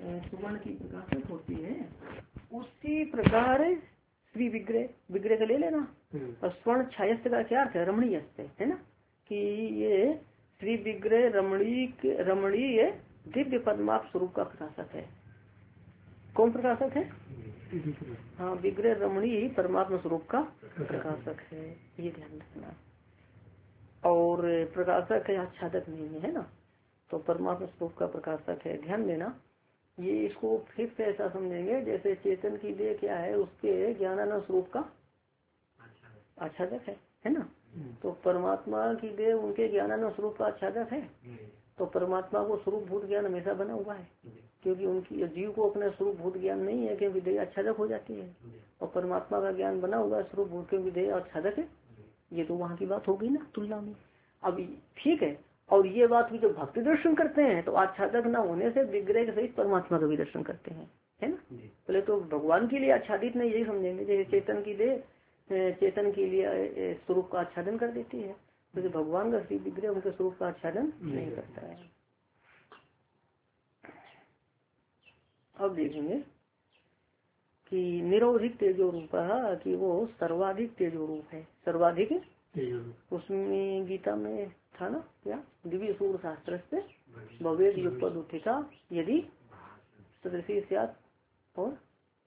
सुवर्ण की प्रकाशक होती है, उसी प्रकार श्री विग्रह, विग्रह का ले लेना। और स्वर्ण छायस्त का क्या अर्थ है? रमणीयस्त है ना, कि ये श्री विग्रह रमणीय दिव्य पद्माप स्वरूप का प्रकाशक है। कौन प्रकाशक है? हाँ, विग्रह रमणीय परमात्मा स्वरूप का प्रकाशक है, ये ध्यान रखना। और प्रकाशक है, आच्छादक नहीं है ना, तो परमात्मा स्वरूप का प्रकाशक है, ध्यान देना। ये इसको फिर से ऐसा समझेंगे जैसे चेतन की देह क्या है, उसके ज्ञानानंद स्वरूप का आच्छादक है ना। तो परमात्मा की देह उनके ज्ञानानंद स्वरूप का आच्छादक है। तो परमात्मा को स्वरूप भूत ज्ञान हमेशा बना हुआ है, क्योंकि उनकी जीव को अपना स्वरूप भूत ज्ञान नहीं है, क्योंकि देह आच्छादक हो जाती है। और परमात्मा का ज्ञान बना हुआ है स्वरूप भूत, क्योंकि देह आच्छादक है। ये तो वहाँ की बात होगी ना तुलना में। अब ठीक है, और ये बात भी जब भक्ति दर्शन करते हैं तो आच्छादक न होने से विग्रह के सहित परमात्मा का भी दर्शन करते हैं, है ना। पहले तो भगवान के लिए आच्छादित नहीं, यही समझेंगे। जैसे चेतन की देह चेतन के लिए स्वरूप का आच्छादन कर देती है, तो भगवान का श्री विग्रह उनके स्वरूप का आच्छादन नहीं करता है। अब देखेंगे कि निरोधिक तेजो रूप, कि वो सर्वाधिक तेजो रूप है, सर्वाधिक। उसमें गीता में था ना क्या, दिव्य सूर्य शास्त्र से भवेद युगपद उत्थिता यदि सदृशी स्यात्, और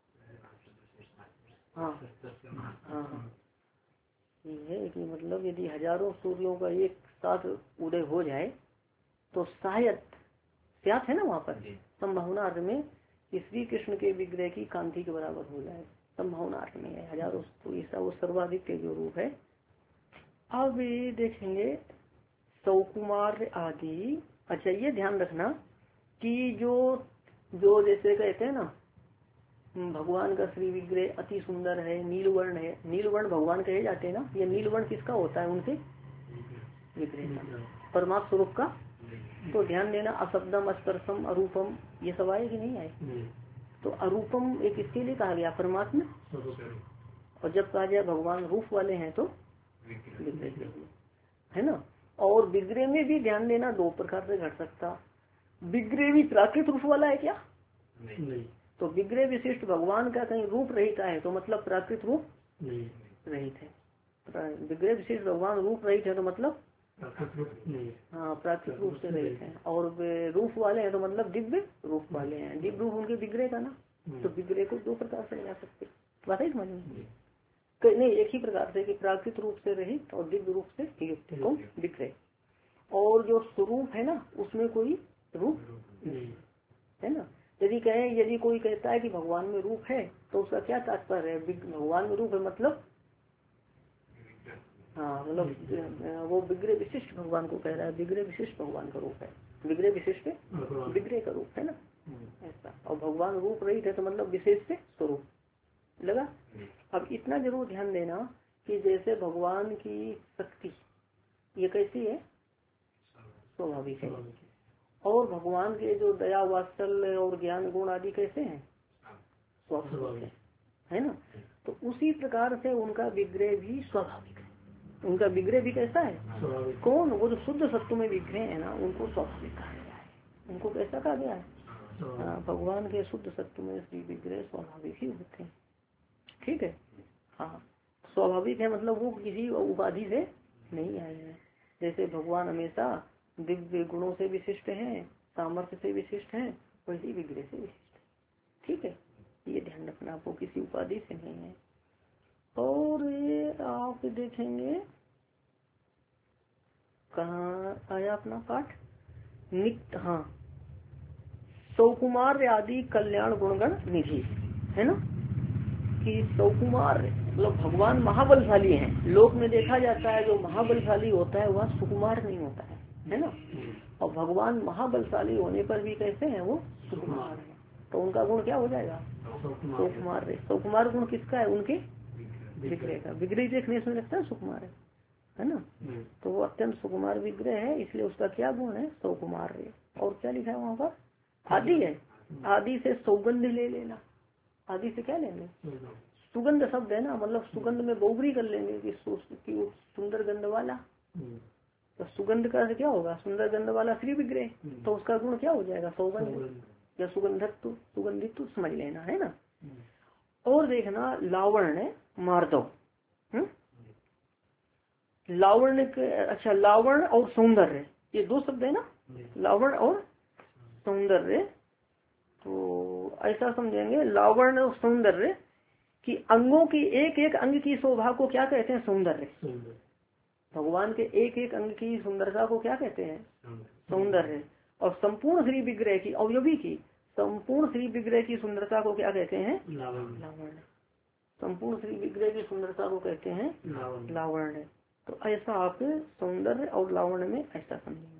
हाँ ये है कि मतलब यदि हजारों सूर्यों का एक साथ उदय हो जाए तो शायद स्यात् है ना वहाँ पर संभावना अर्थ में कि श्री कृष्ण के विग्रह की कांति के बराबर हो जाए, संभावना अर्थ में है हजारों, तो ऐसा वो सर्वाधिक तेजो रूप है। अब ये देखेंगे सौकुमार आदि। अच्छा, ये ध्यान रखना कि जो जैसे कहते हैं ना भगवान का श्री विग्रह अति सुंदर है, नीलवर्ण है, नीलवर्ण भगवान कहे जाते हैं ना। ये नीलवर्ण किसका होता है? उनके विग्रह का, परमात्मा स्वरूप का। तो ध्यान देना, अशब्दम अस्पर्शम अरूपम ये सब आए कि नहीं आए? तो अरूपम एक इसके लिए कहा गया परमात्मा, और जब कहा जाए भगवान रूप वाले हैं तो विग्रह के लिए, है ना। और विग्रह में भी ध्यान देना दो प्रकार से घट सकता। विग्रह भी प्राकृत रूप वाला है क्या? नहीं। तो विग्रह विशिष्ट भगवान का कहीं रूप रहित है तो मतलब प्राकृत रूप रहित है। विग्रह विशिष्ट भगवान रूप रहित है तो मतलब हाँ प्राकृत रूप से रहित है। और रूप वाले हैं तो मतलब दिव्य रूप वाले हैं, दिव्य रूप उनके विग्रह का ना। तो विग्रह को दो प्रकार से लगा सकते, बात है समझ में? नहीं, एक ही प्रकार से कि प्राकृत रूप से रहित और दिव्य रूप से युक्त तो विग्रह। और जो स्वरूप है ना उसमें कोई रूप नहीं है ना। यदि कोई कहता है कि भगवान में रूप है तो उसका क्या तात्पर्य है? भगवान में रूप है मतलब हाँ, मतलब वो विग्रह विशिष्ट भगवान को कह रहा है, विग्रह विशिष्ट भगवान का रूप है, विग्रह विशिष्ट विग्रह का रूप है ना ऐसा। और भगवान रूप रहित है तो मतलब विशेष से स्वरूप लगा। अब इतना जरूर ध्यान देना कि जैसे भगवान की शक्ति ये कैसी है? स्वाभाविक है। और भगवान के जो दया वात्सल्य और ज्ञान गुण आदि कैसे हैं? स्वाभाविक है ना। तो उसी प्रकार से उनका विग्रह भी स्वाभाविक है। उनका विग्रह भी कैसा है? कौन? वो जो शुद्ध सत्व में विग्रह है ना उनको स्वाभाविक कहा गया है। उनको कैसा कहा गया है? भगवान के शुद्ध सत्व में श्री विग्रह स्वाभाविक ही होते हैं। ठीक है, हाँ स्वाभाविक है मतलब वो किसी उपाधि से नहीं आए हैं। जैसे भगवान हमेशा दिव्य गुणों से विशिष्ट हैं, सामर्थ्य से विशिष्ट हैं, वैसे विग्रह से विशिष्ट है। ठीक है, ये ध्यान रखना, आपको किसी उपाधि से नहीं है। और ये आप देखेंगे कहाँ आया अपना पाठ नित्य, हाँ सौकुमार आदि कल्याण गुणगण निधि है ना। कि सौकुमार मतलब भगवान महाबलशाली हैं। लोक में देखा जाता है जो महाबलशाली होता है वह सुकुमार नहीं होता है ना। और भगवान महाबलशाली होने पर भी कैसे हैं? वो सुकुमार है। तो उनका गुण क्या हो जाएगा? सुकुमार। सुकुमार गुण किसका है? उनके विग्रह का। विग्रह देखने से लगता है सुकुमार है ना। तो वो अत्यंत सुकुमार विग्रह है, इसलिए उसका क्या गुण है? सौकुमार। और क्या लिखा है वहाँ पर? आदि है। आदि से सौगंध ले लेना। आदि से क्या लेंगे? सुगंध शब्द है ना, मतलब सुगंध में बहुबरी कर लेंगे कि सुंदर गंध वाला। तो सुगंध का क्या होगा? सुंदर गंध वाला श्री विग्रह। तो उसका गुण क्या हो जाएगा? सौगंध। या सुगंधित तो समझ लेना, है ना। और देखना लावण्य मार्दव, लावण्य अच्छा लावण्य और सौंदर्य, ये दो शब्द है ना, लावण्य और सौंदर्य। तो ऐसा समझेंगे लावण्य और सौंदर्य कि अंगों की एक एक अंग की शोभा को क्या कहते हैं, सौंदर्य। भगवान के एक एक अंग की सुंदरता को क्या कहते हैं, सौंदर्य। और संपूर्ण श्री विग्रह की, अवयवी की संपूर्ण श्री विग्रह की सुंदरता को क्या कहते हैं, लावण्य। संपूर्ण श्री विग्रह की सुंदरता को कहते हैं लावण्य। तो ऐसा आप सौंदर्य और लावण्य में ऐसा समझेंगे,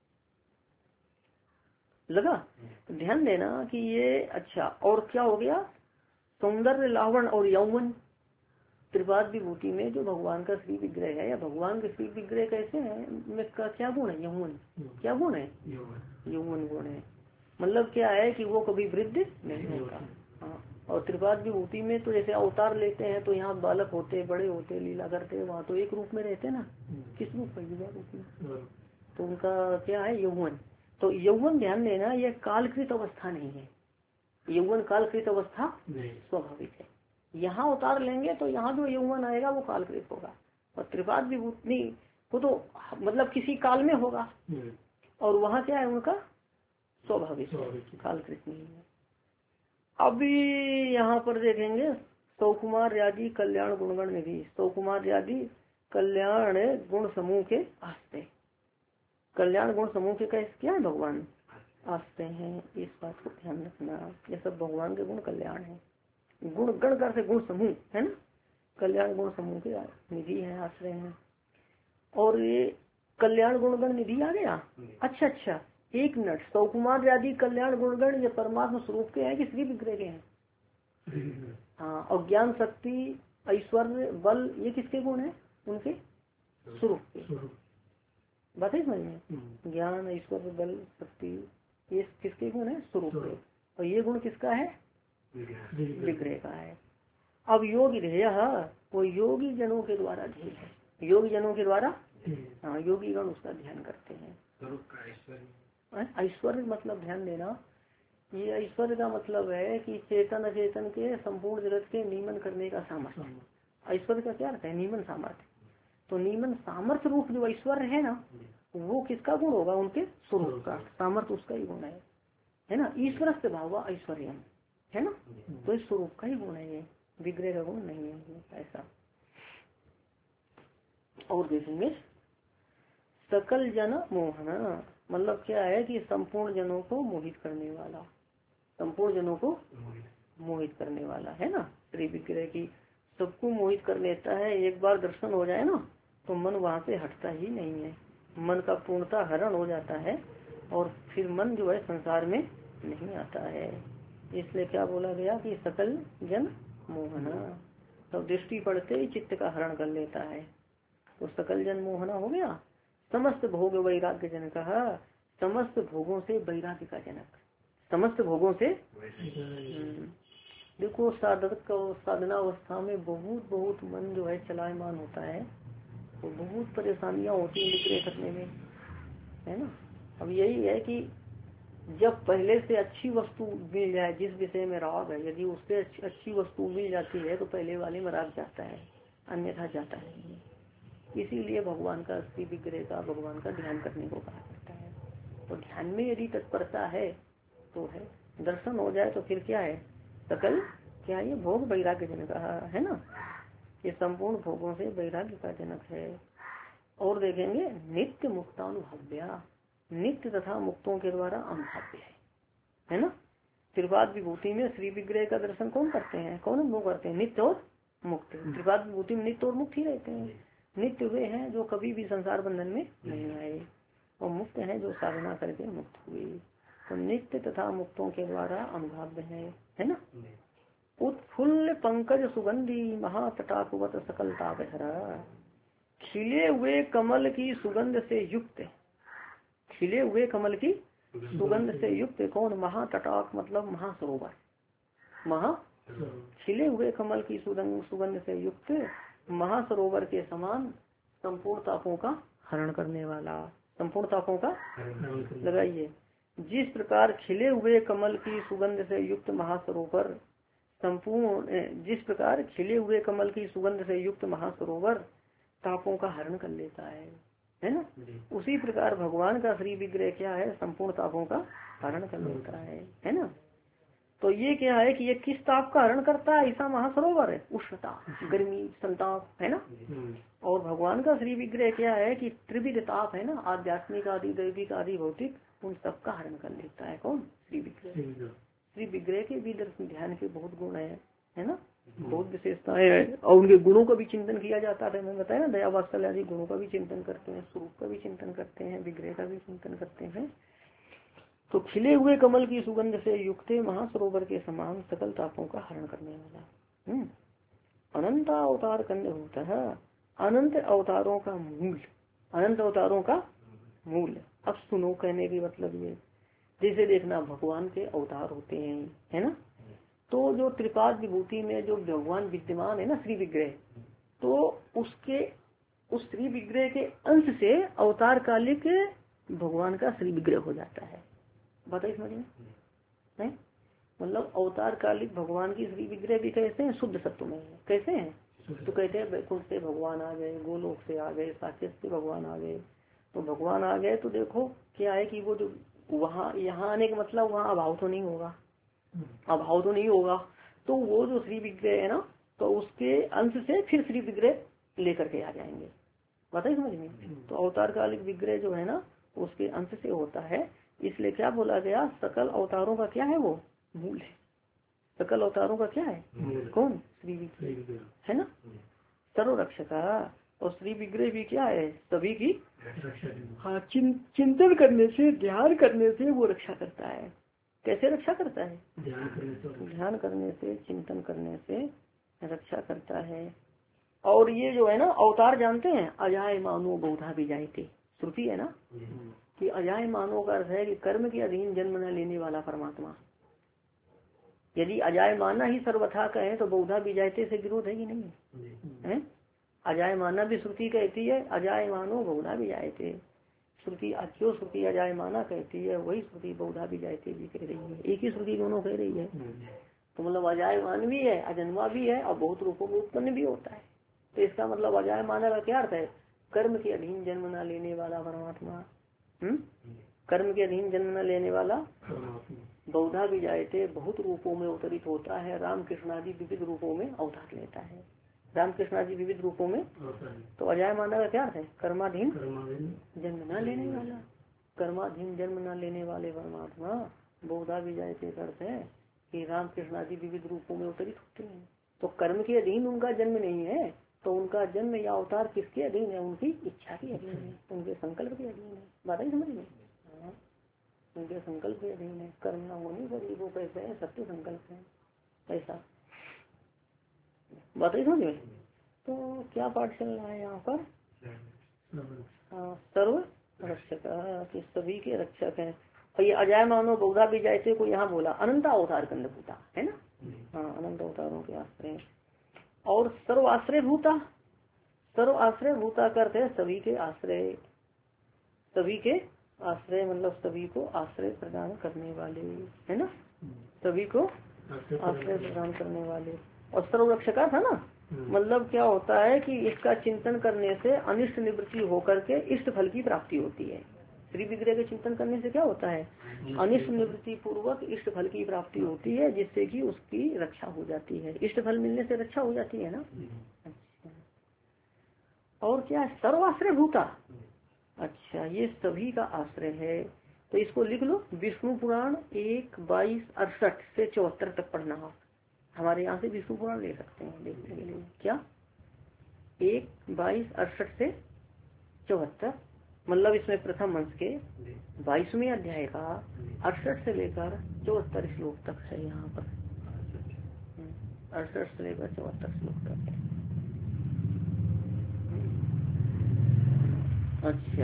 लगा। तो ध्यान देना कि ये अच्छा, और क्या हो गया, सौंदर्य लावण्य और यौवन। त्रिपाद विभूति में जो भगवान का श्री विग्रह है या भगवान के श्री विग्रह कैसे हैं, में का क्या गुण है, यौवन। क्या गुण है, यौवन गुण है। मतलब क्या है कि वो कभी वृद्ध नहीं होता। हाँ, और त्रिपाद विभूति में तो जैसे अवतार लेते हैं तो यहाँ बालक होते, बड़े होते, लीला करते, वहाँ तो एक रूप में रहते ना, किस रूप में, युवा रूप में। तो उनका क्या है, यौवन। तो यौवन ध्यान देना, यह कालकृत अवस्था नहीं है, यौवन कालकृत अवस्था स्वाभाविक है। यहाँ उतार लेंगे तो यहाँ जो यौवन आएगा वो कालकृत होगा, और त्रिपाद विभूति वो तो मतलब किसी काल में होगा, और वहाँ क्या है उनका स्वाभाविक, कालकृत नहीं है। अभी यहाँ पर देखेंगे सौकुमार आदि कल्याण गुणगण निधि, सौकुमार आदि कल्याण गुण समूह के आस्ते, कल्याण गुण समूह के कैसे क्या है, भगवान आस्ते हैं, इस बात को ध्यान रखना। ये सब भगवान के गुण कल्याण है, गुण गण कर से गुण समूह है ना, कल्याण गुण समूह के निधि है, आश्रय है। और ये कल्याण गुणगण निधि आ गया। अच्छा, एक मिनट, सौकुमार आदि कल्याण गुणगण ये परमात्मा स्वरूप के हैं कि श्री विग्रह के हैं। हाँ, और ज्ञान शक्ति ऐश्वर्य बल ये किसके गुण है, उनके स्वरूप के। बात है समझ में, ज्ञान ऐश्वर्य बल शक्ति ये किसके गुण है, स्वरूप के। और ये गुण किसका है, विग्रह का है। अब योग ध्येय वो योगी जनों के द्वारा ध्येय है, योगी जनों के द्वारा, हाँ योगी गण उसका ध्यान करते हैं। ऐश्वर्य मतलब ध्यान देना, ये ऐश्वर्य का मतलब है कि चेतन अचेतन के संपूर्ण जगत के नियमन करने का सामर्थ्य। ऐश्वर्य का क्या अर्थ है, नियमन सामर्थ्य। तो नियमन सामर्थ्य रूप जो ऐश्वर्य है ना, वो किसका गुण होगा, उनके स्वरूप का, सामर्थ्य उसका ही गुण है ना। ईश्वर से भाव ऐश्वर्य है ना, तो इस स्वरूप का ही गुण है, ये विग्रह का गुण नहीं है ऐसा। और देखेंगे सकल जन मोहना, मतलब क्या है कि संपूर्ण जनों को मोहित करने वाला, संपूर्ण जनों को मोहित करने वाला है ना। श्री विग्रह की सबको मोहित कर लेता है, एक बार दर्शन हो जाए ना तो मन वहाँ से हटता ही नहीं है, मन का पूर्णता हरण हो जाता है, और फिर मन जो है संसार में नहीं आता है। इसलिए क्या बोला गया कि सकल जन मोहना, तो दृष्टि पड़ते ही चित्त का हरण कर लेता है, तो सकल जन मोहना हो गया। समस्त भोग वैराग्य जनक, समस्त भोगों से वैराग्य का जनक, समस्त भोगों से। देखो साधक का साधना अवस्था में बहुत मन जो है चलायमान होता है, तो बहुत परेशानियां होती है विग्रह करने में, है ना। अब यही है कि जब पहले से अच्छी वस्तु मिल जाए, जिस विषय में राग है, यदि उससे अच्छी वस्तु मिल जाती है तो पहले वाले में राग जाता है, अन्यथा जाता है। इसीलिए भगवान का श्री विग्रह का, भगवान का ध्यान करने को कहा जाता है। तो ध्यान में यदि तत्परता है तो है, दर्शन हो जाए तो फिर क्या है, सकल क्या ये भोग वैराग्य जनक है ना, ये संपूर्ण भोगों से वैराग्य का जनक है। और देखेंगे नित्य मुक्तानुभव्या, नित्य तथा मुक्तों के द्वारा अनुभव्य है ना। त्रिपाद विभूति में श्री विग्रह का दर्शन कौन करते हैं, कौन अनुभव करते हैं, नित्य और मुक्त। त्रिपाद विभूति में नित्य और मुक्त ही रहते हैं। नित्य वे हैं जो कभी भी संसार बंधन में नहीं आए, और मुक्त हैं जो साधना करके मुक्त हुए। तो नित्य तथा मुक्तों के द्वारा अनुभव्य है ना। उत्फुल्ल पंकज सुगंधी महातटाकुवत सकलता बहरा, खिले हुए कमल की सुगंध से युक्त, खिले हुए कमल की सुगंध से युक्त कौन, महातटाक मतलब महासरोवर, महा खिले हुए कमल की सुगंध से युक्त महासरोवर के समान संपूर्ण तापों का हरण करने वाला, संपूर्ण तापों का लगाइए, जिस प्रकार खिले हुए कमल की सुगंध से युक्त महासरोवर संपूर्ण, जिस प्रकार खिले हुए कमल की सुगंध से युक्त महासरोवर तापों का हरण कर लेता है ना, उसी प्रकार भगवान का श्री विग्रह क्या है, संपूर्ण तापों का हरण कर लेता है ना। तो ये क्या है कि ये किस ताप का हरण करता है, ऐसा महासरोवर है, उष्णता, गर्मी, संताप, है ना। और भगवान का श्री विग्रह क्या है कि त्रिविध ताप है ना, आध्यात्मिक आदि, दैविक आदि, भौतिक, उन सब का हरण कर लेता है। कौन? श्री विग्रह। श्री विग्रह के भी दर्शन ध्यान के बहुत गुण है ना, बहुत विशेषताएं है, और उनके गुणों का भी चिंतन किया जाता है। मैं बताया ना, दया वात्सल्य आदि गुणों का भी चिंतन करते हैं, स्वरूप का भी चिंतन करते हैं, विग्रह का भी चिंतन करते हैं। तो खिले हुए कमल की सुगंध से युक्त महासरोवर के समान सकल तापों का हरण करने वाला अनंत अवतार कन्या होता है, अनंत अवतारों का मूल, अनंत अवतारों का मूल। अब सुनो, कहने की मतलब ये, जैसे देखना भगवान के अवतार होते हैं, है ना। तो जो त्रिपाद विभूति में जो भगवान विद्यमान है ना, श्री विग्रह, तो उसके उस श्री विग्रह के अंश से अवतार कालिक भगवान का श्री विग्रह हो जाता है। बताइए समझ में नहीं? मतलब अवतार कालिक भगवान की श्री विग्रह भी कैसे हैं, शुद्ध सत्व में है। कैसे हैं? तो कहते हैं वैकुंठ से भगवान आ गए, गोलोक से आ गए, साकेत से भगवान आ गए। तो भगवान आ गए तो देखो क्या है कि वो जो वहाँ यहाँ आने का मतलब वहाँ अभाव तो नहीं होगा, अभाव तो नहीं होगा। तो वो जो श्री विग्रह है ना, तो उसके अंश से फिर श्री विग्रह लेकर के आ जाएंगे। बताइए समझ में। तो अवतार कालिक विग्रह जो है ना, उसके अंश से होता है। इसलिए क्या बोला गया, सकल अवतारों का क्या है, वो मूल है। सकल अवतारों का क्या है, कौन? श्री विग्रह है ना, सर्वरक्षका। और श्री विग्रह भी क्या है, सभी की, हाँ, चिंतन करने से, ध्यान करने से वो रक्षा करता है। कैसे रक्षा करता है? ध्यान करने से, चिंतन करने से रक्षा करता है। और ये जो है ना अवतार जानते हैं, अजाय मानो बहुधा भी जायते, श्रुति है ना कि अजाय मानो का अर्थ है कि कर्म के अधीन जन्म न लेने वाला परमात्मा। यदि अजाय माना ही सर्वथा कहे तो बहुधा भी जायते से विरोध है कि नहीं है? अजाय माना भी श्रुति कहती है, अजाय मानो बहुधा भी जायते। श्रुति जो श्रुति अजाय माना कहती है वही श्रुति बहुधा भी जायते भी कह रही है। एक ही श्रुति दोनों कह रही है। तो मतलब अजाय मान भी है, अजन्मा भी है, और बहुत रूपों में उत्पन्न भी होता है। तो इसका मतलब अजाय माना का क्या अर्थ है, कर्म के अधीन जन्म न लेने वाला परमात्मा। कर्म के अधीन जन्म न लेने वाला, बहुधा भी जायते, बहुत रूपों में अवतरित होता है। राम कृष्ण आदि विविध रूपों में अवतार लेता है, राम कृष्ण आदि विविध रूपों में। तो अजाय माना का क्या है, कर्माधीन जन्म न लेने वाला, कर्माधीन जन्म न लेने वाले परमात्मा। बहुधा भी जायते अर्थ है कि राम कृष्ण आदि विविध रूपों में अवतरित होते हैं। तो कर्म के अधीन उनका जन्म नहीं है, तो उनका जन्म या अवतार किसके अधीन है, उनकी इच्छा के अधीन है, उनके संकल्प के अधीन है। बात ही समझ में, उनके संकल्प के अधीन है। कर्म न होने पर वो कैसे है, सत्य संकल्प है, ऐसा। बात ही समझ में। तो क्या पाठ चल रहा है यहाँ पर, सर्व रक्षक, सभी के रक्षक है। और ये अजाय मानो बहुधा भी जायते को यहाँ बोला अनंत अवतार कंदभूता है ना, हाँ, अनंत अवतारों के आश्रय। और सर्व आश्रय भूता, सर्व आश्रय भूता करते हैं सभी के आश्रय, सभी के आश्रय मतलब सभी को आश्रय प्रदान करने वाले, है ना, सभी को आश्रय प्रदान करने वाले। और सर्वरक्षका था ना, मतलब क्या होता है कि इसका चिंतन करने से अनिष्ट निवृत्ति होकर के इष्ट फल की प्राप्ति होती है। श्री विग्रह के चिंतन करने से क्या होता है, अनिष्ट निवृत्ति पूर्वक इष्ट फल की प्राप्ति होती है, जिससे कि उसकी रक्षा हो जाती है। इष्ट फल मिलने से रक्षा हो जाती है ना। अच्छा, और क्या है, सर्वाश्रय भूता। अच्छा, ये सभी का आश्रय है। तो इसको लिख लो, विष्णु पुराण 1:22-68 से 74 तक पढ़ना। आप हमारे यहाँ से विष्णु पुराण ले सकते हैं देखने के लिए। क्या 1:22-68 से 74, मतलब इसमें प्रथम अंश के 22वें अध्याय का 68 से लेकर 74 श्लोक तक है यहाँ पर। 68 से लेकर 74 श्लोक तक है। अच्छा,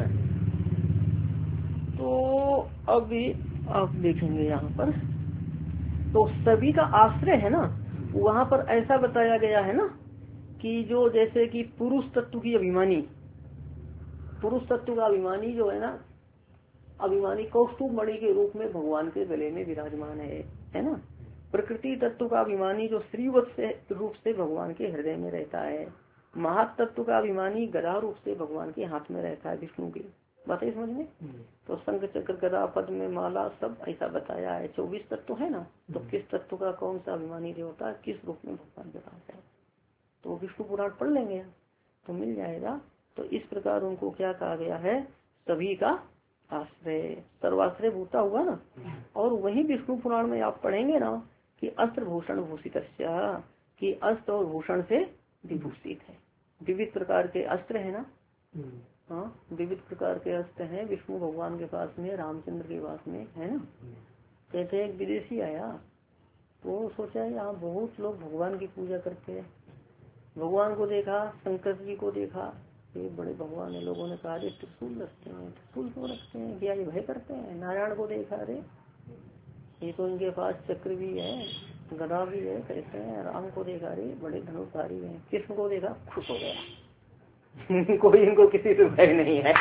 तो अभी आप देखेंगे यहाँ पर, तो सभी का आश्रय है ना, वहाँ पर ऐसा बताया गया है ना कि जो जैसे कि पुरुष तत्व की अभिमानी, पुरुष तत्व का अभिमानी जो है ना, अभिमानी कौस्तुभ मणि के रूप में भगवान के गले में विराजमान है ना। प्रकृति तत्व का अभिमानी जो श्रीवत्स से रूप से भगवान के हृदय में रहता है। महत तत्व का अभिमानी गदा रूप से भगवान के हाथ में रहता है विष्णु के। बात है समझ में। तो शंख चक्र गदा पद्म में माला सब ऐसा बताया है। 24 तत्व है ना। तो किस तत्व का कौन सा अभिमानी देवता किस रूप में भगवान के पास है, तो विष्णु पुराण पढ़ लेंगे तो मिल जाएगा। तो इस प्रकार उनको क्या कहा गया है, सभी का आश्रय, सर्वाश्रय भूता हुआ ना। और वही विष्णु पुराण में आप पढ़ेंगे ना कि अस्त्र भूषण भूषित, कि अस्त्र और भूषण से विभूषित है। विविध प्रकार के अस्त्र है ना। हाँ, विविध प्रकार के अस्त्र हैं विष्णु भगवान के पास में, रामचंद्र के पास में है ना। कहते एक विदेशी आया तो सोचा यहाँ बहुत लोग भगवान की पूजा करते हैं। भगवान को देखा, शंकर जी को देखा, ये बड़े भगवान है। लोगों ने कहा त्रिशूल रखते हैं, त्रिशूल क्यों रखते हैं, क्या ये भय करते हैं। नारायण को देखा, अरे ये तो इनके पास चक्र भी है, गदा भी है कहते हैं। राम को देखा, अरे बड़े धनुषधारी हैं। कृष्ण को देखा, खुश हो गया कोई इनको किसी से भय नहीं है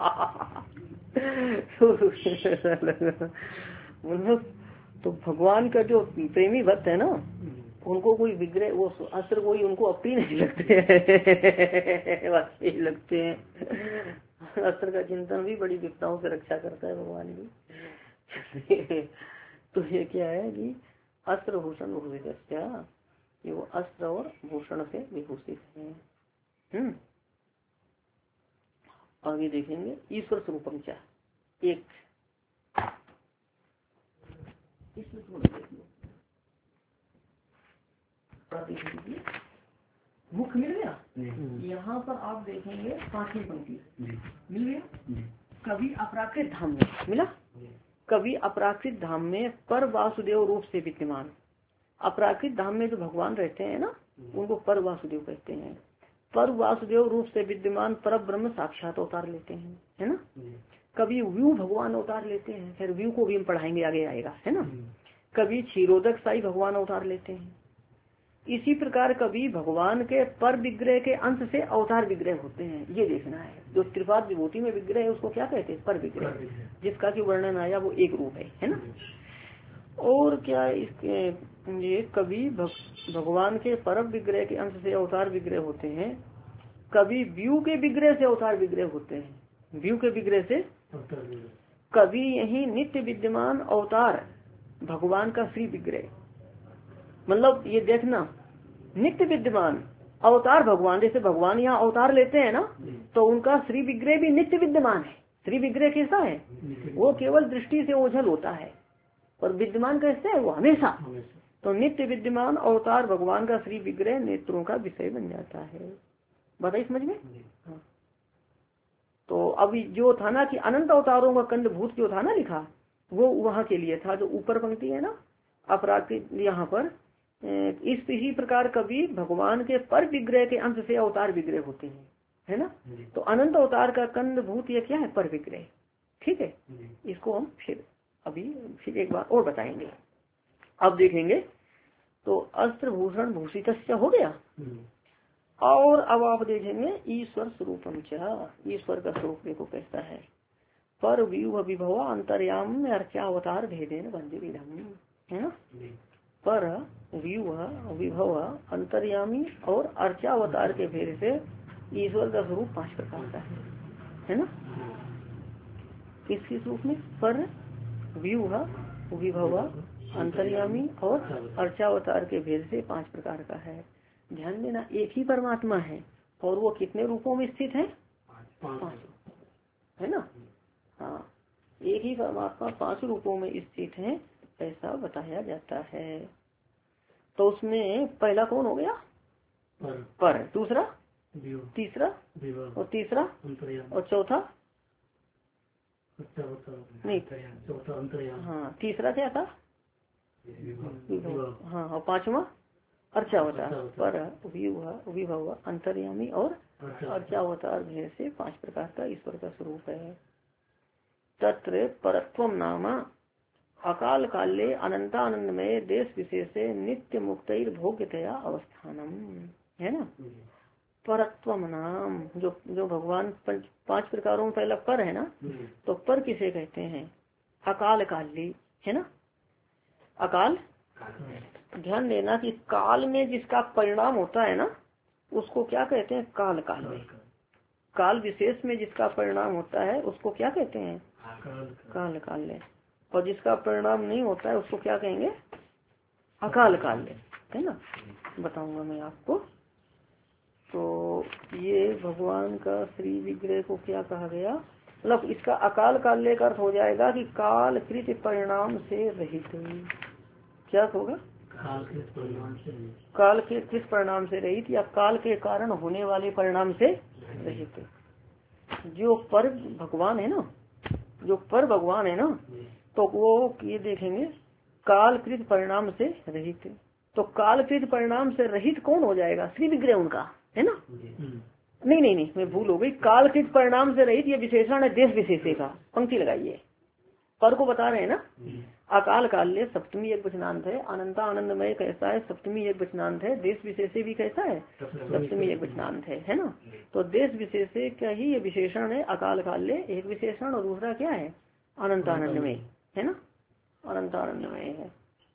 मतलब तो भगवान का जो प्रेमी भक्त है ना, उनको कोई विग्रह वो अस्त्र कोई उनको अपनी नहीं लगते हैं लगते हैं। अस्त्र का चिंतन भी बड़ी विपदाओं से रक्षा करता है भगवान की तो ये क्या है कि अस्त्र भूषण भूषित, ये वो अस्त्र और भूषण से विभूषित है। आगे देखेंगे ईश्वर स्वरूपम चा एक मुख्य मिल गया। यहाँ पर आप देखेंगे 5वीं पंक्ति मिल गया। कभी अपराकृत धाम में मिला, कभी अपराकृत धाम में पर वासुदेव रूप से विद्यमान। अपराकृत धाम में जो भगवान रहते हैं ना, उनको पर वासुदेव कहते हैं। पर वासुदेव रूप से विद्यमान पर ब्रह्म साक्षात अवतार लेते हैं, है ना। कभी व्यू भगवान अवतार लेते हैं, फिर व्यू को भी हम पढ़ाएंगे आगे आएगा, है ना। कभी क्षीरोदक साई भगवान अवतार लेते हैं। इसी प्रकार कभी भगवान के पर विग्रह के अंश से अवतार विग्रह होते हैं। ये देखना है, जो त्रिपाद विभूति में विग्रह है उसको क्या कहते हैं, पर विग्रह, जिसका की वर्णन आया वो एक रूप है ना। और क्या इसके ये कभी भगवान के पर विग्रह के अंश से अवतार विग्रह होते हैं। कभी व्यू के विग्रह से अवतार विग्रह होते हैं, व्यू के विग्रह से। कभी यही नित्य विद्यमान अवतार भगवान का श्री विग्रह, मतलब ये देखना नित्य विद्यमान अवतार भगवान, जैसे भगवान यहाँ अवतार लेते हैं ना, तो उनका श्री विग्रह भी नित्य विद्यमान है। श्री विग्रह कैसा है, वो केवल दृष्टि से ओझल होता है, और विद्यमान कैसे है वो हमेशा। तो नित्य विद्यमान अवतार भगवान का श्री विग्रह नेत्रों का विषय बन जाता है। बताइए समझ में। हाँ। तो अभी जो था ना कि अनंत अवतारों का कंद भूत जो था ना लिखा, वो वहां के लिए था, जो ऊपर पंक्ति है ना अपराकृत, यहाँ पर इसी प्रकार कभी भगवान के पर विग्रह के अंश से अवतार विग्रह होते हैं, है ना। तो अनंत अवतार का कंद भूत ये क्या है, पर विग्रह। ठीक है, इसको हम फिर एक बार और बताएंगे। अब देखेंगे तो अस्त्र भूषण भूषित हो गया। और अब आप देखेंगे ईश्वर स्वरूपम च, ईश्वर का स्वरूप देखो कैसा है। पर व्यूह विभव अंतर्याम अर्चावतार भेदेन वंदितम, है ना। पर व्यूह विभव अंतर्यामी और अर्चावतार के भेद से ईश्वर का स्वरूप 5 प्रकार का है ना। किसके स्वरूप में, पर व्यूह विभव अंतर्यामी और अर्चावतार के भेद से 5 प्रकार का है। ध्यान देना, एक ही परमात्मा है और वो कितने रूपों में स्थित है, 5, है ना। हाँ, एक ही परमात्मा 5 रूपों में स्थित है, ऐसा बताया जाता है। तो उसमें पहला कौन हो गया, पर, दूसरा, तीसरा और तीसरा और चौथा नहीं, हाँ तीसरा क्या था, हाँ और 5वां अर्चावतार। पर विभव अंतर्यामी और अर्चावतार भेद से 5 प्रकार का ईश्वर का स्वरूप है। तत्र परत्वम नामा अकाल काले अनंतानंदमय देश विशेष नित्य मुक्त भोग्यतया अवस्थानम, है ना। परत्वम नाम, जो जो भगवान पांच प्रकारों में पहला पर है ना, तो पर किसे कहते हैं? अकाल काली है ना, अकाल। ध्यान देना कि काल में जिसका परिणाम होता है ना, उसको क्या कहते हैं? काल काल। काल विशेष में जिसका परिणाम होता है उसको क्या कहते हैं? काल काल। और जिसका परिणाम नहीं होता है उसको क्या कहेंगे? अकाल काल, है ना। बताऊंगा मैं आपको। तो ये भगवान का श्री विग्रह को क्या कहा गया, मतलब इसका अकाल काल्य का अर्थ हो जाएगा कि काल कृत परिणाम से रहित। क्या होगा? काल के किस परिणाम से रहित, या काल के कारण होने वाले परिणाम से रहित। जो पर भगवान है ना, जो पर भगवान है ना, तो वो ये देखेंगे कालकृत परिणाम से रहित। तो कालकृत परिणाम से रहित कौन हो जाएगा? श्री विग्रह उनका, है ना। नहीं नहीं नहीं, मैं भूल हो गई। कालकृत परिणाम से रहित ये विशेषण है देश विशेषे का। पंक्ति लगाइए, पर को बता रहे हैं ना। अकाल काल्य सप्तमी एक वचनांत है, अनंता आनंदमय कैसा है? सप्तमी एक वचनांत है। देश विशेषे भी कैसा है? सप्तमी एक वचनांत है ना। तो देश विशेषे का ही ये विशेषण है अकाल काल्य एक विशेषण, और दूसरा क्या है? अनंत आनंदमय, है ना। अनंत आनंदमय है।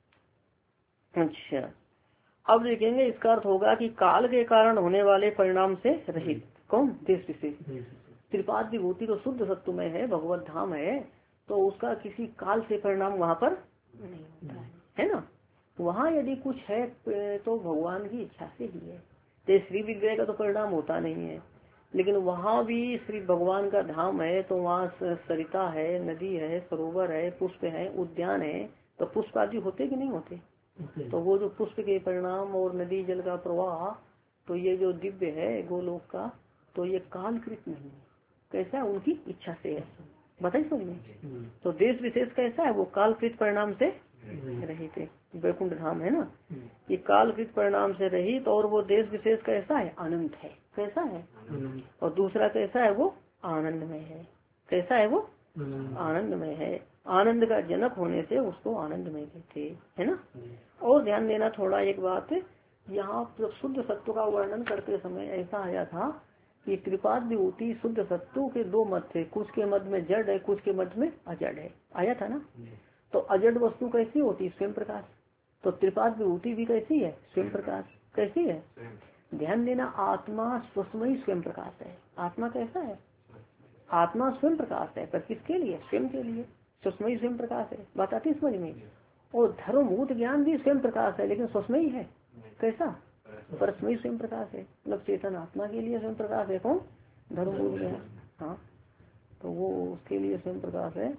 अच्छा, अब देखेंगे इसका अर्थ होगा कि काल के कारण होने वाले परिणाम से रहित। कौन? देश विशेष। त्रिपाद विभूति तो शुद्ध सत्वमय है, भगवत धाम है, तो उसका किसी काल से परिणाम वहाँ पर नहीं होता है ना। वहाँ यदि कुछ है तो भगवान की इच्छा से ही है। तो श्री विग्रह का तो परिणाम होता नहीं है, लेकिन वहाँ भी श्री भगवान का धाम है, तो वहाँ सरिता है, नदी है, सरोवर है, पुष्प है, उद्यान है, तो पुष्प आदि होते कि नहीं होते? तो वो जो पुष्प के परिणाम और नदी जल का प्रवाह, तो ये जो दिव्य है गोलोक का, तो ये कालकृत नहीं है। कैसा है? उनकी इच्छा से है। बताइए समझ में। तो देश विशेष कैसा है? वो कालकृत परिणाम से रहित है। वैकुंठ धाम है ना, ये कालकृत परिणाम से रहित। और वो देश विशेष कैसा है? अनंत है। कैसा है? और दूसरा कैसा है? वो आनंदमय है। कैसा है? वो आनंदमय है। आनंद का जनक होने से उसको आनंदमय कहते, है ना। और ध्यान देना थोड़ा एक बात, यहाँ जब शुद्ध सत्व का वर्णन करते समय ऐसा आया था कि त्रिपाद विभूति शुद्ध सत्व के दो मत थे, कुछ के मत में जड़ है, कुछ के मत में अजड़ है। आया था ना। तो अजड़ वस्तु कैसी होती? स्वयं प्रकाश। तो त्रिपाद विभूति भी कैसी है? स्वयं प्रकाश। कैसी है? ध्यान देना, आत्मा स्वस्मयी स्वयं प्रकाश है। आत्मा कैसा है? आत्मा स्वयं प्रकाश है, पर किसके लिए? स्वयं के लिए। स्वस्मयी स्वयं प्रकाश है। बात आती है समझ में। और धर्मभूत ज्ञान भी स्वयं प्रकाश है, लेकिन स्वस्मयी है। कैसा? परस्मयी स्वयं प्रकाश है, मतलब चेतन आत्मा के लिए स्वयं प्रकाश है। कौन? धर्मभूत ज्ञान। हाँ, तो वो उसके लिए स्वयं प्रकाश है।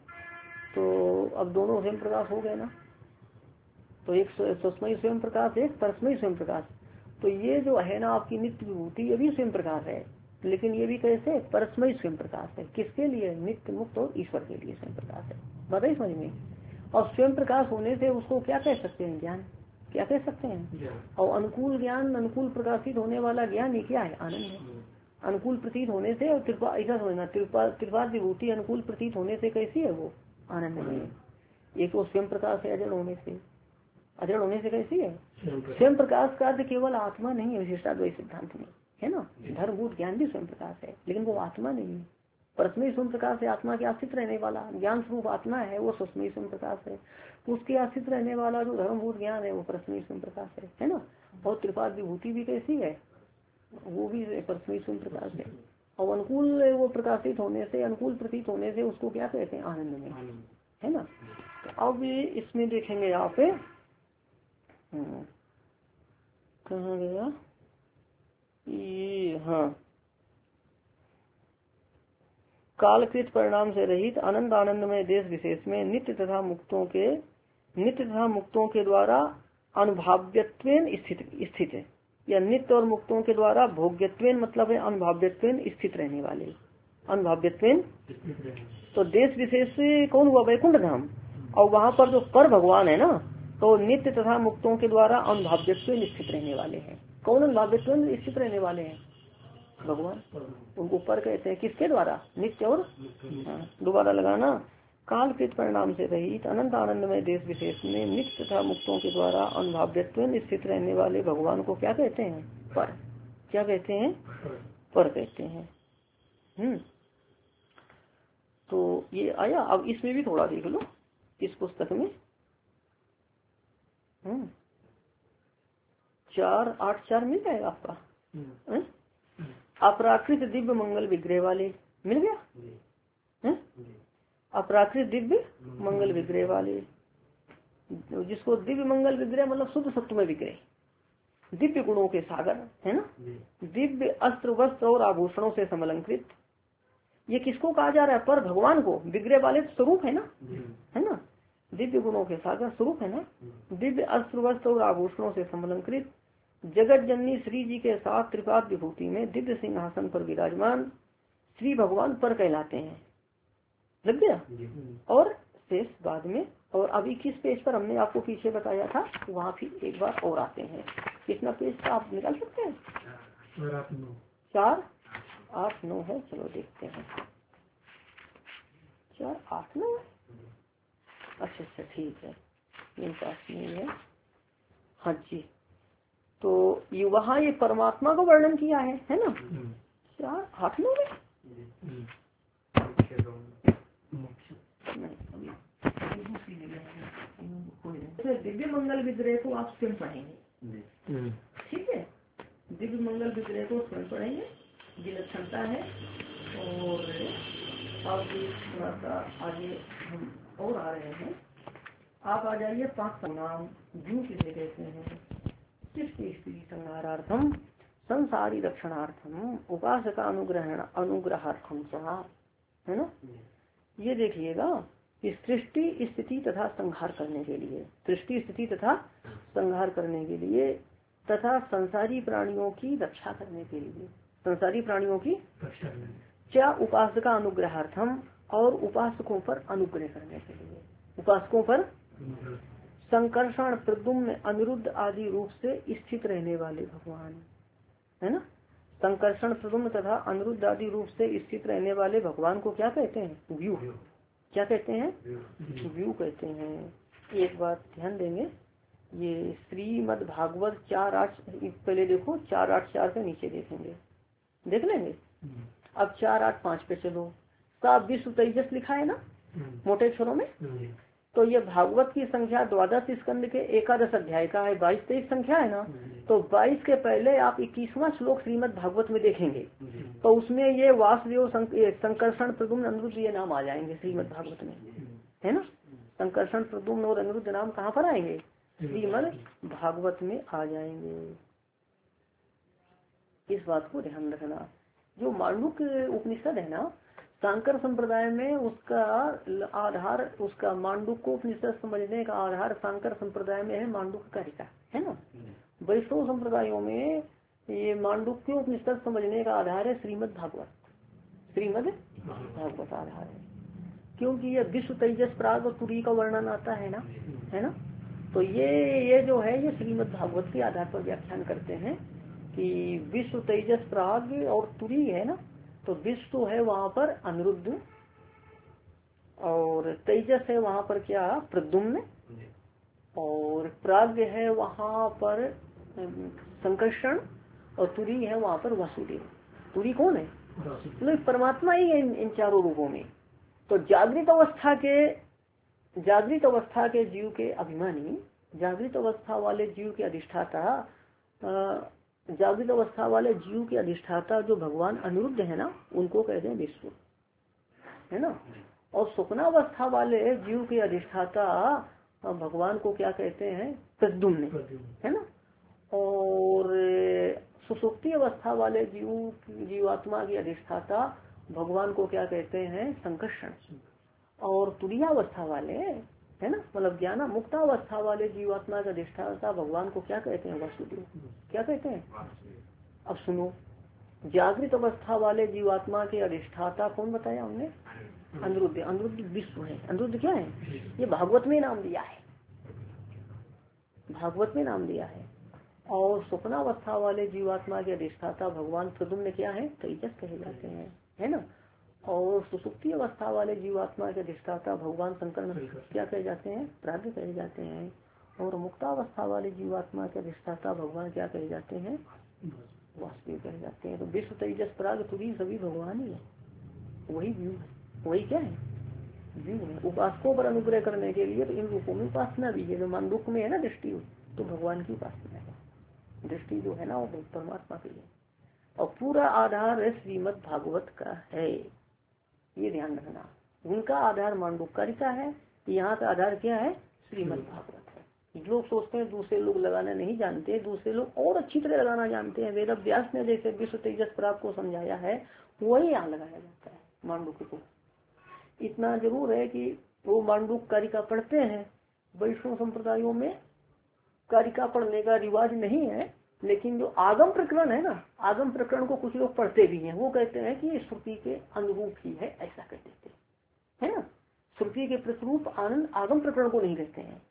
तो अब दोनों स्वयं प्रकाश हो गए ना। तो एक स्वस्मयी स्वयं प्रकाश, एक परस्मयी स्वयं प्रकाश। तो ये जो है ना आपकी नित्य विभूति, ये भी स्वयं प्रकाश है, लेकिन ये भी कैसे? परस्मयी स्वयं प्रकाश है। किसके लिए? नित्य मुक्त और ईश्वर के लिए स्वयं प्रकाश है। बताइए समझ में। और स्वयं प्रकाश होने से उसको क्या कह सकते हैं? ज्ञान। क्या कह सकते हैं? और अनुकूल ज्ञान, अनुकूल प्रकाशित होने वाला ज्ञान ये क्या है? आनंद है। अनुकूल प्रतीत होने से, और ऐसा समझना, त्रिपाद विभूति अनुकूल प्रतीत होने से कैसी है? वो आनंद में है। एक तो स्वयं प्रकाश है अजड़ होने से। अजड़ होने से कैसी है? स्वयं प्रकाश का अर्थ केवल आत्मा नहीं है विशिष्टाद्वैत सिद्धांत में, है ना। धर्मभूत ज्ञान भी स्वयं प्रकाश है, लेकिन वो आत्मा नहीं है। परस्मयी स्वयं प्रकाश है, आत्मा के आश्रित रहने वाला ज्ञान स्वरूप आत्मा है, वो स्वस्मयी स्वयं प्रकाश है। उसके आश्रित रहने वाला जो धर्मभूत ज्ञान है वो परस्मयी स्वयं प्रकाश है ना। और त्रिपाद विभूति भी कैसी है? वो भी परस्मयी स्वयं प्रकाश है। और अनुकूल वो प्रकाशित होने से, अनुकूल प्रतीत होने से उसको क्या कहते हैं? आनंद में, है ना। तो अब इसमें देखेंगे यहाँ पे, कहाँ गया ये? हाँ, कालकृत परिणाम से रहित अनंत आनंदमय देश विशेष में नित्य तथा मुक्तों के द्वारा अनुभाव्यत्वेन स्थित है, या नित्य और मुक्तों के द्वारा भोग्यत्वेन मतलब है अनुभाव्यत्वेन स्थित रहने वाले। अनुभाव्यत्वेन, तो देश विशेष से कौन हुआ? वैकुंठ धाम। और वहाँ पर जो पर भगवान है ना, तो नित्य तथा मुक्तों के द्वारा अनुभाव्यत्वेन स्थित रहने वाले हैं। कौन अनुभाव्यत्वेन स्थित रहने वाले हैं? भगवान। उनको पर कहते हैं। किसके द्वारा? नित्य और, दोबारा लगाना, कालकृत परिणाम से रहित अनंत आनंदमय देश विशेष में नित्य तथा मुक्तों के द्वारा अनुभाव्यत्वेन स्थित रहने वाले भगवान को क्या कहते हैं? पर। क्या कहते हैं, पर कहते हैं। तो ये आया। अब इसमें भी थोड़ा देख लो इस पुस्तक में। 484 मिल जाएगा आपका। अपराकृत दिव्य मंगल विग्रह वाले मिल गया। अपराकृत दिव्य मंगल विग्रह वाले, जिसको दिव्य मंगल विग्रह मतलब शुद्ध सत्व में विग्रह, दिव्य गुणों के सागर है ना, दिव्य अस्त्र वस्त्र और आभूषणों से समलंकृत। ये किसको कहा जा रहा है, पर भगवान को। विग्रह वाले स्वरूप है ना, है ना, दिव्य गुणों के सागर स्वरूप है ना, दिव्य अस्त्र वस्त्र और आभूषणों से समलंकृत, जगत जननी श्री जी के साथ त्रिपाद विभूति में दिव्य सिंहासन पर विराजमान श्री भगवान पर कहलाते हैं। लग गया। और शेष बाद में। और अभी किस पेज पर हमने आपको पीछे बताया था, वहाँ फिर एक बार और आते हैं। कितना पेज का आप निकाल सकते हैं, 4, 8, 9 है। चलो देखते हैं, 4, 8, 9। अच्छा ठीक है, मेरे पास नहीं है। हाँ जी, तो ये वहाँ ये परमात्मा को वर्णन किया है ना, 4, 8, 9 में। दिव्य मंगल विग्रह को आप स्वयं पढ़ेंगे, ठीक है। दिव्य मंगल विग्रह को स्वयं पढ़ेंगे, विलक्षणता है। और अब थोड़ा सा आगे हम और आ रहे हैं। आप आ जाइए 5 नाम जू किसे कहते हैं। सृष्टि स्थिति संहारार्थम संसारी रक्षणार्थम उपासका अनुग्रहार्थम सहा, है ना। ये देखिएगा कि सृष्टि स्थिति तथा संहार करने के लिए, सृष्टि स्थिति तथा संहार करने के लिए, तथा संसारी प्राणियों की रक्षा करने के लिए, संसारी प्राणियों की क्या, उपासका अनुग्रहार्थम, और उपासकों पर अनुग्रह करने के लिए, उपासकों पर संकर्षण प्रद्युम्न अनिरुद्ध आदि रूप से स्थित रहने वाले भगवान, है ना। संकर्षण प्रद्युम्न तथा अनिरुद्ध आदि रूप से स्थित रहने वाले भगवान को क्या कहते हैं, व्यू। क्या कहते हैं, व्यू कहते हैं। एक बात ध्यान देंगे, ये श्रीमद् भागवत 4.8, पहले देखो 4.8.4 के नीचे देखेंगे, देख लेंगे। अब 4.8.5 पे चलो। सा विश्व तेजस लिखा है ना मोटे अक्षरों में। तो ये भागवत की संख्या 12 स्कंद के 11 अध्याय का है, 22-23 संख्या है ना। तो 22 के पहले आप 21वां श्लोक श्रीमद् भागवत में देखेंगे, तो उसमें ये वासुदेव संकर्षण प्रद्युम्न अनिरुद्ध ये नाम आ जाएंगे श्रीमद् भागवत में, है ना। संकर्षण प्रद्युम्न और अनिरुद्ध नाम कहाँ पर आएंगे, श्रीमद् भागवत में आ जाएंगे। इस बात को ध्यान रखना। जो मांडुक उपनिषद है ना, शांकर संप्रदाय में उसका आधार, उसका मांडुक को उपनिषद समझने का आधार शांकर संप्रदाय में है मांडुक कारिका, है ना। वैष्णव संप्रदायों में ये मांडुक के उपनिषद समझने का आधार है श्रीमद् भागवत, श्रीमद् भागवत आधार है। क्योंकि ये विश्व तेजस प्राग और तुरी का वर्णन आता है ना, है ना। तो ये जो है ये श्रीमद् भागवत के आधार पर व्याख्यान करते हैं कि विश्व तेजस प्राग और तुरी है ना। तो विश्व है वहाँ पर अनिरुद्ध, और तेजस है वहाँ पर क्या, प्रद्युम्न, और प्राग्ञ है वहाँ पर संकर्षण, और तुरी है वहाँ पर वासुदेव। तुरी कौन है, मतलब परमात्मा ही है इन चारों रूपों में। तो जागृत अवस्था के जीव के अभिमानी, जागृत अवस्था वाले जीव के अधिष्ठाता, जागृत अवस्था वाले जीव के अधिष्ठाता जो भगवान अनिरुद्ध है ना, उनको कहते हैं विश्व, है ना। और स्वप्नावस्था वाले जीव के अधिष्ठाता भगवान को क्या कहते हैं, प्रद्युम्न, है ना। और सुसुप्ति अवस्था वाले जीवात्मा के अधिष्ठाता भगवान को क्या कहते हैं, संकर्षण। और तुरीयावस्था वाले, है ना, मतलब ज्ञान मुक्तावस्था वाले जीवात्मा का अधिष्ठाता भगवान को क्या कहते हैं, वासुदेव। क्या कहते हैं, अब सुनो। जागृत अवस्था वाले जीवात्मा के अधिष्ठाता कौन बताया हमने, अनिरुद्ध। अनिरुद्ध विश्व है। अनिरुद्ध क्या है, ये भागवत में नाम दिया है, भागवत में नाम दिया है। और स्वप्नावस्था वाले जीवात्मा के अधिष्ठाता भगवान प्रद्युम्न क्या है, तेजस कहे जाते हैं, है ना। और सुसुप्ति अवस्था वाले जीवात्मा के अधिष्ठाता भगवान शंकर क्या कहे जाते हैं, प्राज्ञ कहे जाते हैं। और मुक्तावस्था वाले जीवात्मा के अधिष्ठाता भगवान क्या कहे जाते हैं, वास्तविक कह जाते हैं। तो विश्व तेजस पराग तुरी सभी भगवान ही है, वही व्यू है, वही क्या है, व्यू है। उपासकों पर अनुग्रह करने के लिए तो इन रूपों में उपासना भी है। जो मानदुक में है ना दृष्टि, तो भगवान की उपासना है, दृष्टि जो है ना वो परमात्मा की है। और पूरा आधार श्रीमद् भागवत का है, ये ध्यान रखना। उनका आधार मांडुक्कारिका है, यहाँ का आधार क्या है, श्रीमद् भागवत है। लोग सोचते हैं दूसरे लोग लगाना नहीं जानते, दूसरे लोग और अच्छी तरह लगाना जानते हैं। वेद व्यास ने जैसे विश्व तेजस प्राप्त को समझाया है, वही यहाँ लगाया जाता है मांडुक्य को। इतना जरूर है कि वो मांडुक्य कारिका पढ़ते हैं, वैष्णव संप्रदायों में कारिका पढ़ने का रिवाज नहीं है, लेकिन जो आगम प्रकरण है ना, आगम प्रकरण को कुछ लोग पढ़ते भी हैं। वो कहते हैं कि ये श्रुति के अनुरूप ही है, ऐसा कह देते है ना। श्रुति के प्रतिरूप आनंद आगम प्रकरण को नहीं कहते हैं।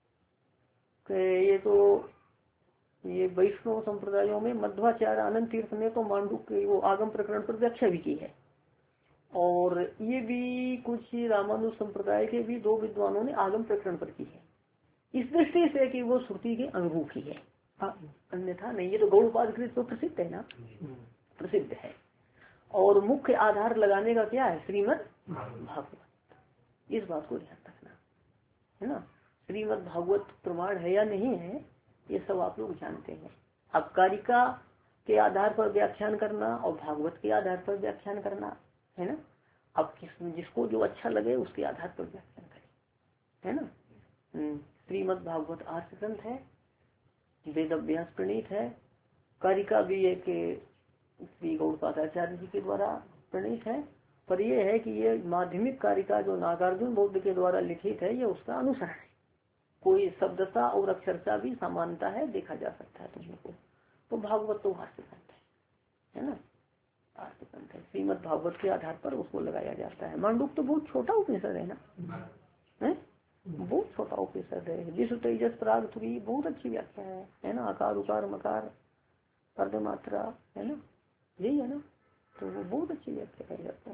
ये तो ये वैष्णव संप्रदायों में मध्वाचार्य आनंद तीर्थ ने तो मांडुक्य वो आगम प्रकरण पर व्याख्या भी की है, और ये भी कुछ रामानुज संप्रदाय के भी 2 विद्वानों ने आगम प्रकरण पर की है, इस दृष्टि से कि वो श्रुति के अनुरूप ही है। अन्यथा नहीं। ये तो गौड़पाद कृत तो प्रसिद्ध है ना, प्रसिद्ध है। और मुख्य आधार लगाने का क्या है, श्रीमद् भागवत। इस बात को ध्यान रखना है ना। श्रीमद् भागवत प्रमाण है या नहीं है, ये सब आप लोग जानते हैं। अब कारिका के आधार पर व्याख्यान करना और भागवत के आधार पर व्याख्यान करना है ना। अब जिसको जो अच्छा लगे उसके आधार पर व्याख्यान करें, है ना। श्रीमद् भागवत आर्ष ग्रंथ है, वेद अभ्यास प्रणीत है। कारिका भी एक श्री गौड़पादाचार्य जी के द्वारा प्रणीत है, पर यह है कि ये माध्यमिक कारिका जो नागार्जुन बौद्ध के द्वारा लिखित है, ये उसका अनुसरण है। कोई शब्दता और अक्षरता भी समानता है, देखा जा सकता है तुम को। तो भागवत तो भाष्य ग्रंथ है ना, भाष्य ग्रंथ है। श्रीमद् भागवत के आधार पर उसको लगाया जाता है। मांडुक्य तो बहुत छोटा उपनिषद है ना, है बहुत छोटा उपनिषद है। विश्व तेजस पराग तुरी बहुत अच्छी व्याख्या है ना। आकार उकार मकार अर्धमात्रा है ना, यही है ना, तो वो बहुत अच्छी व्याख्या है जाता है।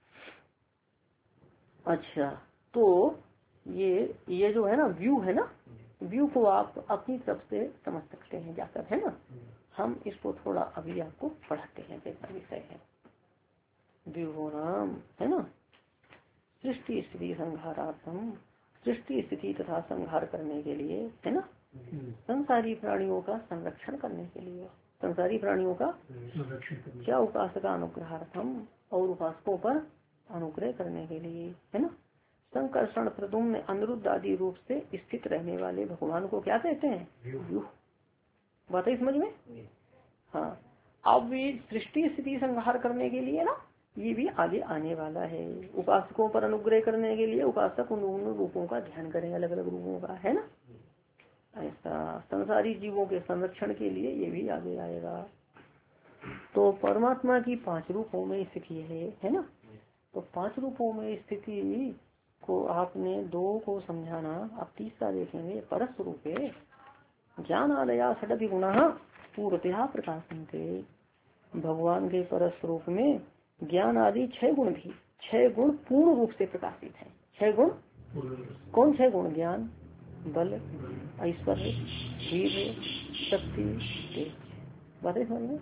अच्छा, तो ये जो है ना व्यू है ना, व्यू को आप अपनी तरफ से समझ सकते हैं जाकर, है ना। हम इसको थोड़ा अभी आपको पढ़ाते हैं, जैसा विषय है व्यू हो नाम, है ना। सृष्टि स्थिति संहारार्थम, सृष्टि स्थिति तथा संहार करने के लिए, है ना। संसारी प्राणियों का संरक्षण करने के लिए, संसारी प्राणियों का क्या उपासका अनुग्रहार्थम, और उपासकों पर अनुग्रह करने के लिए, है ना। संकर्षण प्रदुम्न अनिरुद्ध आदि रूप से स्थित रहने वाले भगवान को क्या कहते हैं, व्यू। बात है समझ में। हाँ, अब सृष्टि स्थिति संहार करने के लिए ना, ये भी आगे आने वाला है। उपासकों पर अनुग्रह करने के लिए उपासक उन रूपों का ध्यान करें, अलग अलग रूपों का, है ना। ऐसा संसारी जीवों के संरक्षण के लिए ये भी आगे आएगा। तो परमात्मा की 5 रूपों में स्थिति है ना। तो 5 रूपों में स्थिति को आपने 2 को समझाना, आप 3रा देखेंगे। परस रूपे ज्ञान आदया षडभि गुणा पूर्णतया प्रकाशन्ते, भगवान के परस रूप में ज्ञान आदि 6 गुण भी, 6 गुण पूर्ण रूप से प्रकाशित है। 6 गुण, कौन 6 गुण, ज्ञान, बल, ऐश्वर्य, वीर्य, शक्ति, तेज। बात है समझ में।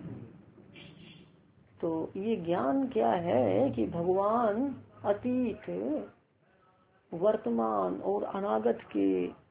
तो ये ज्ञान क्या है कि भगवान अतीत वर्तमान और अनागत के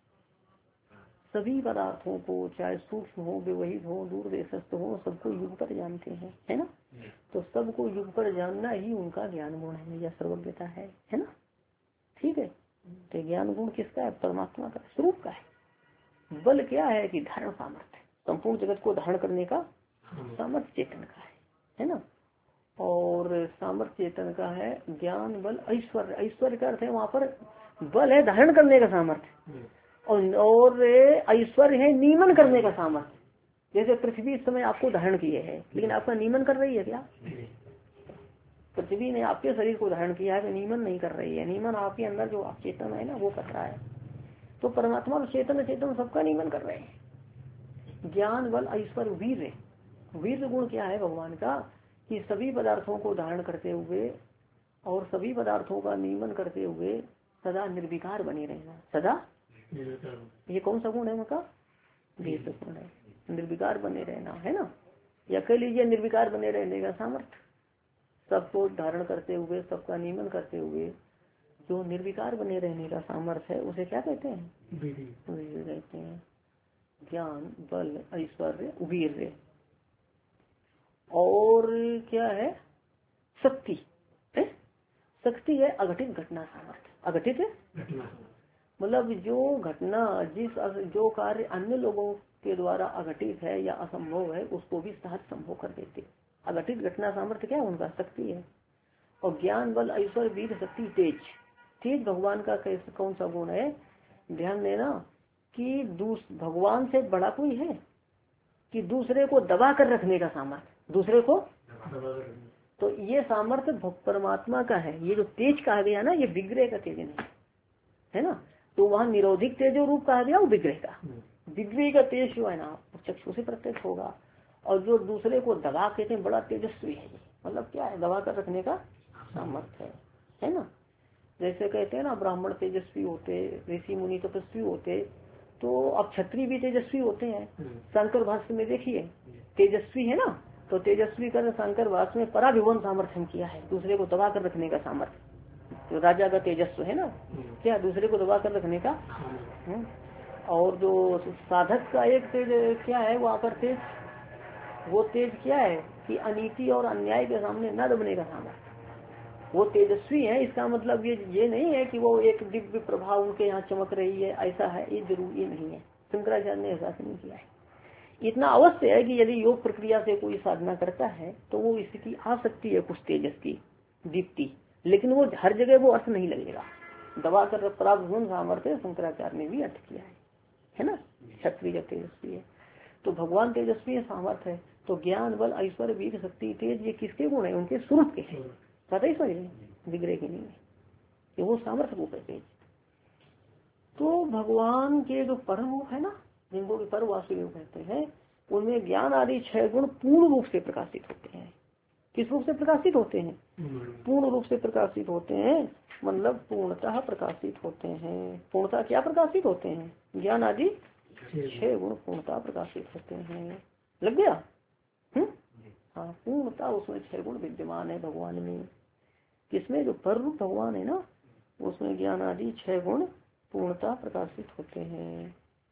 सभी पदार्थों को, चाहे सूक्ष्म हो, व्यवहित हो, दूर देशस्थ हो, सबको युग पर जानते हैं, है ना। तो सबको युग पर जानना ही उनका ज्ञान गुण है या सर्वज्ञता है ना। ठीक है, तो ज्ञान गुण किसका है, परमात्मा का, स्वरूप का है। बल क्या है कि धारण सामर्थ्य, संपूर्ण जगत को धारण करने का सामर्थ्य चेतन का है ना। और सामर्थ्य चेतन का है ज्ञान, बल, ऐश्वर्य। ऐश्वर्य का अर्थ है वहाँ पर बल है धारण करने का सामर्थ्य, और ऐश्वर्य है नियमन करने का सामर्थ्य। जैसे पृथ्वी इस समय आपको धारण किए है, लेकिन आपका नियमन कर रही है क्या, पृथ्वी ने आपके शरीर को धारण किया है तो नियमन नहीं कर रही है। नियमन आपके अंदर जो आप चेतन है ना वो कर रहा है। तो परमात्मा चेतन चेतन सबका नियमन कर रहे हैं। ज्ञान, बल, ऐश्वर्य, वीर्य। वीर्य गुण क्या है भगवान का, कि सभी पदार्थों को धारण करते हुए और सभी पदार्थों का नियमन करते हुए सदा निर्विकार बने रहना। सदा, ये कौन सा गुण है उनका, वीर्य गुण है, निर्विकार बने रहना, है ना। या कह लीजिए निर्विकार बने रहने का सामर्थ्य, सबको धारण करते हुए, सबका नियमन करते हुए जो निर्विकार बने रहने का सामर्थ्य है उसे क्या कहते हैं? वीर्य कहते हैं। ज्ञान बल ऐश्वर्य वीर्य। और क्या है? शक्ति है। शक्ति है अघटित घटना सामर्थ्य। अघटित मतलब जो घटना जो कार्य अन्य लोगों के द्वारा अघटित है या असंभव है उसको भी सहज संभव कर देते। अघटित घटना सामर्थ्य क्या है? उनका शक्ति है। और ज्ञान बल ऐश्वर्य वीर शक्ति तेज। तेज भगवान का कैसे कौन सा गुण है? ध्यान देना कि भगवान से बड़ा कोई है कि दूसरे को दबा कर रखने का सामर्थ्य, दूसरे को तो ये सामर्थ्य परमात्मा का है। ये जो तेज कहा गया ना, ये विग्रह का तेज नहीं है ना। तो वहाँ निरोधिक तेजो रूप कहा गया वो विग्रह का। विग्रह का तेज जो है ना चक्षु से प्रत्यक्ष होगा। और जो दूसरे को दबा कहते हैं बड़ा तेजस्वी है, मतलब क्या है? दबा कर रखने का सामर्थ्य है ना। जैसे कहते हैं ना ब्राह्मण तेजस्वी होते, ऋषि मुनि तपस्वी होते, तो अब क्षत्रिय भी तेजस्वी होते हैं। शंकर भाष्य में देखिए तेजस्वी है ना, तो तेजस्वी कर शंकर भाष्य में पराभिवन सामर्थ्य किया है, दूसरे को दबा कर रखने का सामर्थ्य। तो राजा का तेजस्व है ना, क्या दूसरे को दबा कर रखने का। और जो साधक का एक तेज क्या है वहाँ पर तेज, वो तेज क्या है कि अनीति और अन्याय के सामने न दबने का सामर्थ्य। वो तेजस्वी है, इसका मतलब ये नहीं है कि वो एक दिव्य प्रभाव उनके यहाँ चमक रही है, ऐसा है, ये जरूरी नहीं है। शंकराचार्य ने ऐसा नहीं किया है। इतना अवश्य है कि यदि योग प्रक्रिया से कोई साधना करता है तो वो स्थिति आ सकती है कुछ तेजस की दीप्ति, लेकिन वो हर जगह वो अर्थ नहीं लगेगा। दबा कर प्राप्त सामर्थ्य शंकराचार्य ने भी अर्थ किया है ना। क्षत्रिय तेजस्वी है तो भगवान तेजस्वी है, सामर्थ्य है। तो ज्ञान बल ऐश्वर्य वीर शक्ति तेज ये किसके गुण है? उनके स्वरूप के हैं। पता ही समझ विग्रह की नहीं है, कि वो सामर्थ्य रूप है तेज। तो भगवान के जो परम रूप है ना, जिनको परम वासुदेव कहते हैं, उनमें ज्ञान आदि 6 गुण पूर्ण रूप से प्रकाशित होते हैं। किस रूप से प्रकाशित होते हैं? पूर्ण रूप से प्रकाशित होते हैं, मतलब पूर्णतः प्रकाशित होते हैं। पूर्णतः क्या प्रकाशित होते हैं? ज्ञान आदि 6 गुण पूर्णतः प्रकाशित होते हैं। लग गया? हाँ, पूर्णतः उसमें 6 गुण विद्यमान है भगवान में। किसमें? जो पर रूप भगवान है ना, उसमें ज्ञान आदि 6 गुण पूर्णतः प्रकाशित होते हैं।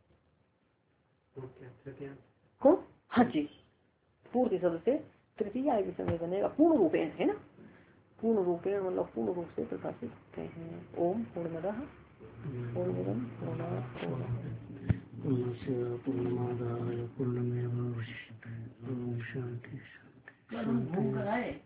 कौन? हाँ जी, पूर्ति शब्द से तृतीय विषय बनेगा। पूर्ण रूपेण है ना, पूर्ण रूपेण मतलब पूर्ण रूप से प्रकाशित होते हैं। ओम पूर्णमदः पूर्णमिदं पूर्णात् पूर्णमादाय पूर्णमेवावशिष्यते। ओम शांति शांति।